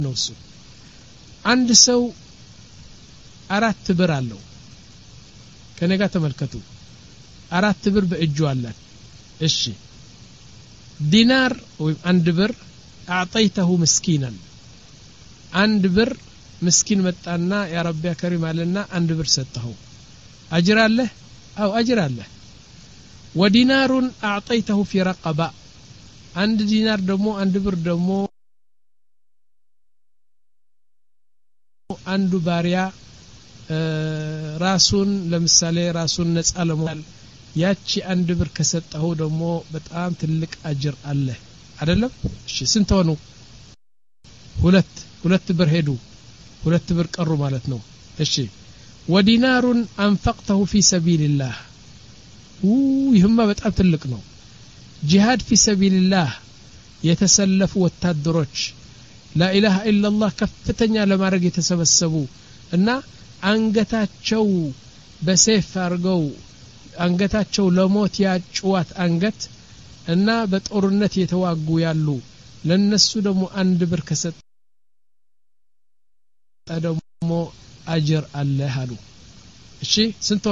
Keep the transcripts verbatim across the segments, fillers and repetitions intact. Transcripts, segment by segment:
ነው እሱ አንድ ሰው አራት ብር አለው ከነጋ ተመልከቱ አራት ብር በእጁ አላት እሺ ዲናር ወይ አንድ ብር አዕطيته مسكينا አንድ ብር ምስኪን መጣና ያ ረቢ ከሪም አለና አንድ ብር ሰጠው አጅር አለ አው አጅር አለ ودينار اعطيته في رقبه አንድ ዲናር ደግሞ አንድ ብር ደግሞ አንዱ ባሪያ ራሱን ለምሳሌ ራሱን ነፃ ለማል ያቺ አንድ ብር ከሰጠው ደግሞ በጣም ትልቅ አጅር አለ አይደለም እሺ ስንት ሆኑ ሁለት ሁለት ብር ሄዱ ሁለት ብር ቀሩ ማለት ነው እሺ ودينار انفقته في سبيل الله ይህማ በጣም ትልቅ ነው ጂሃድ في سبيل الله የተሰለፉ ወታደሮች لا اله الا الله ከፍተኛ ለማድረግ የተሰበሰቡ እና አንገታቸው በሰይፍ አርገው አንገታቸው ለሞት ያጭዋት አንገት እና በጦርነት የተዋጉ ያሉ ለነሱ ደግሞ አንድ ብር ከሰጠ ደግሞ አጅር አለህ አሉ እሺ ስንት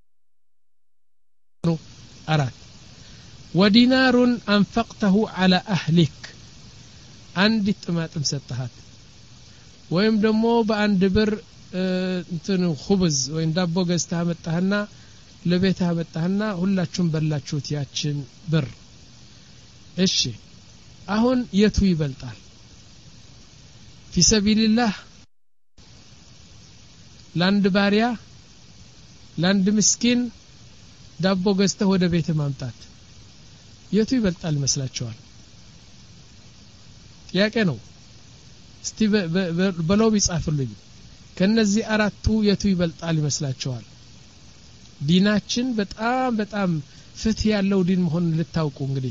ነው አራት ودينار انفقته على اهلك አንድ ጥማጥም ሰጠሃት ወይም ደግሞ በአንድ ብር እንትን ኹብዝ ወይ ዳቦ ገዝተህ መጣህና ለቤትህ መጣህና ሁላችሁም በላችሁት ያችን ብር እሺ አሁን የቱ ይበልጣል في سبيل الله ላንድ ባሪያ ላንድ ምስኪን ዳቦ ገዝተህ ወደ ቤት ማምጣት የቱ ይበልጣል መስላችኋል ጥያቄ ነው እስቲ በለው ቢጻፍልኝ ከነዚህ አራቱ የቱ ይበልጣል ይመስላችኋል ዲናችን በጣም በጣም ፍትህ ያለው ዲን መሆን ልታውቁ እንግዲህ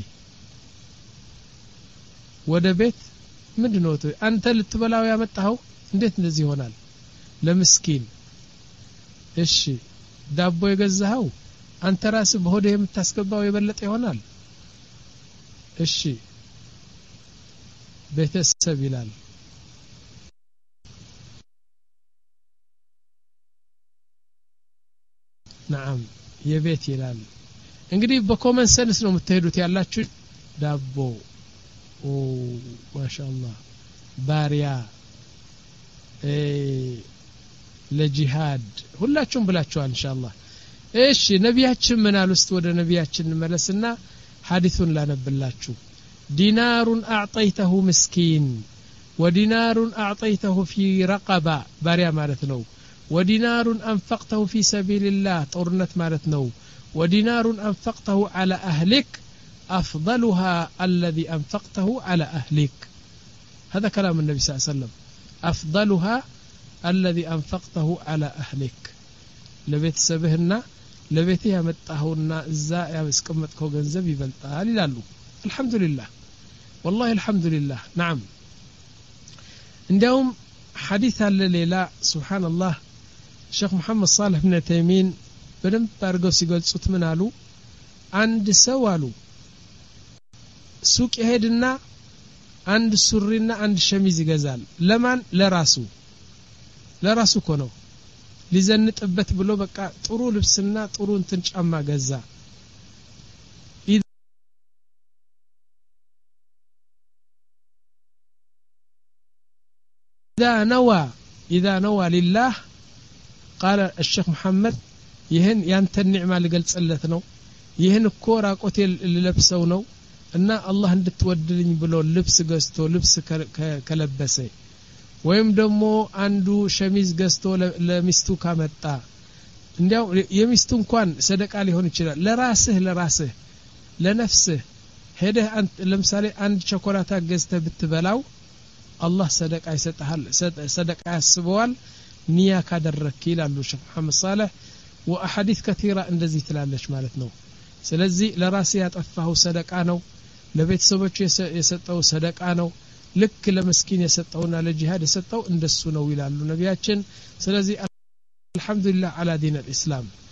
ወደ ቤት ምንድነው አንተ ልትበላው ያመጣው እንዴት እንደዚህ ይሆናል ለምስኪን እሺ ዳቦ የገዛው አንተ ራስህ በሆዴ የምታስገባው የበለጠ ይሆናል እሺ ቤተሰብ ይላል نعم የቤት ይላል እንግዲህ በኮመን ሰንስ ነው የምትሄዱት ያላችሁ ዳቦ ኦ ማሻአላህ ባሪያ እ ለጂሃድ ሁላችሁም ብላችኋል ኢንሻአላህ እሺ ነቢያችን ምን አሉስት ወደ ነቢያችን መለስና ሐዲሱን ላነብላችሁ دينار اعطيته مسكين ودينار اعطيته في رقبه باريا ማለት ነው ودينار انفقته في سبيل الله طرنت ማለት ነው ودينار انفقته على اهلك افضلها الذي انفقته على اهلك هذا كلام النبي صلى الله عليه وسلم افضلها الذي انفقته على اهلك ለቤት ሰብህና ለቤት ያመጣውና እዛ ያስቀመጥከው ገንዘብ ይበልጣል ይላሉ الحمد لله والله الحمد لله نعم عندهم حديث الليلة سبحان الله الشيخ محمد صالح بن تيمين بدم بارغو ሲገልጹት ምን አሉ አንድ ሰው አሉ ሱቅ ይሄድና አንድ ሱሪና አንድ ሸሚዝ ይገዛል ለማን ለራሱ ለራሱ እኮ ነው ሊዘንጥበት ብሎ በቃ ጥሩ ልብስና ጥሩ እንትን ጫማ ገዛ إذا نوى إذا نوى لله قال الشيخ محمد يهن يانت النعمة اللي قلت سألتنا يهن الكورة قتل اللي لبسه نو إن الله እንድትወድልኝ ብሎ ልብስ ገዝቶ ልብስ ከለበሰ ወይም ደግሞ አንዱ ሸሚዝ ገዝቶ ለሚስቱ ካመጣ እንዲያው የሚስቱ እንኳን ሰደቃ ሊሆን ይችላል ለራስህ ለራስህ ለነፍስህ ሄደህ ለምሳሌ አንድ ቸኮላታ ገዝተህ ብትበላው الله صدق يسطحل صدق يسبوال نيا ካደረክ ይላሉ ሼክ መሐመድ صالح واحاديث كثيره እንደዚህ ትላለች ማለት ነው ስለዚህ ለራስ ያጠፋው ሰደቃ ነው ለቤተሰቦች የሰጠው ሰደቃ ነው ልክ ለመስኪን የሰጠውና ለጂሃድ የሰጠው እንደሱ ነው ይላሉ ነቢያችን ስለዚህ الحمد لله على دين الإسلام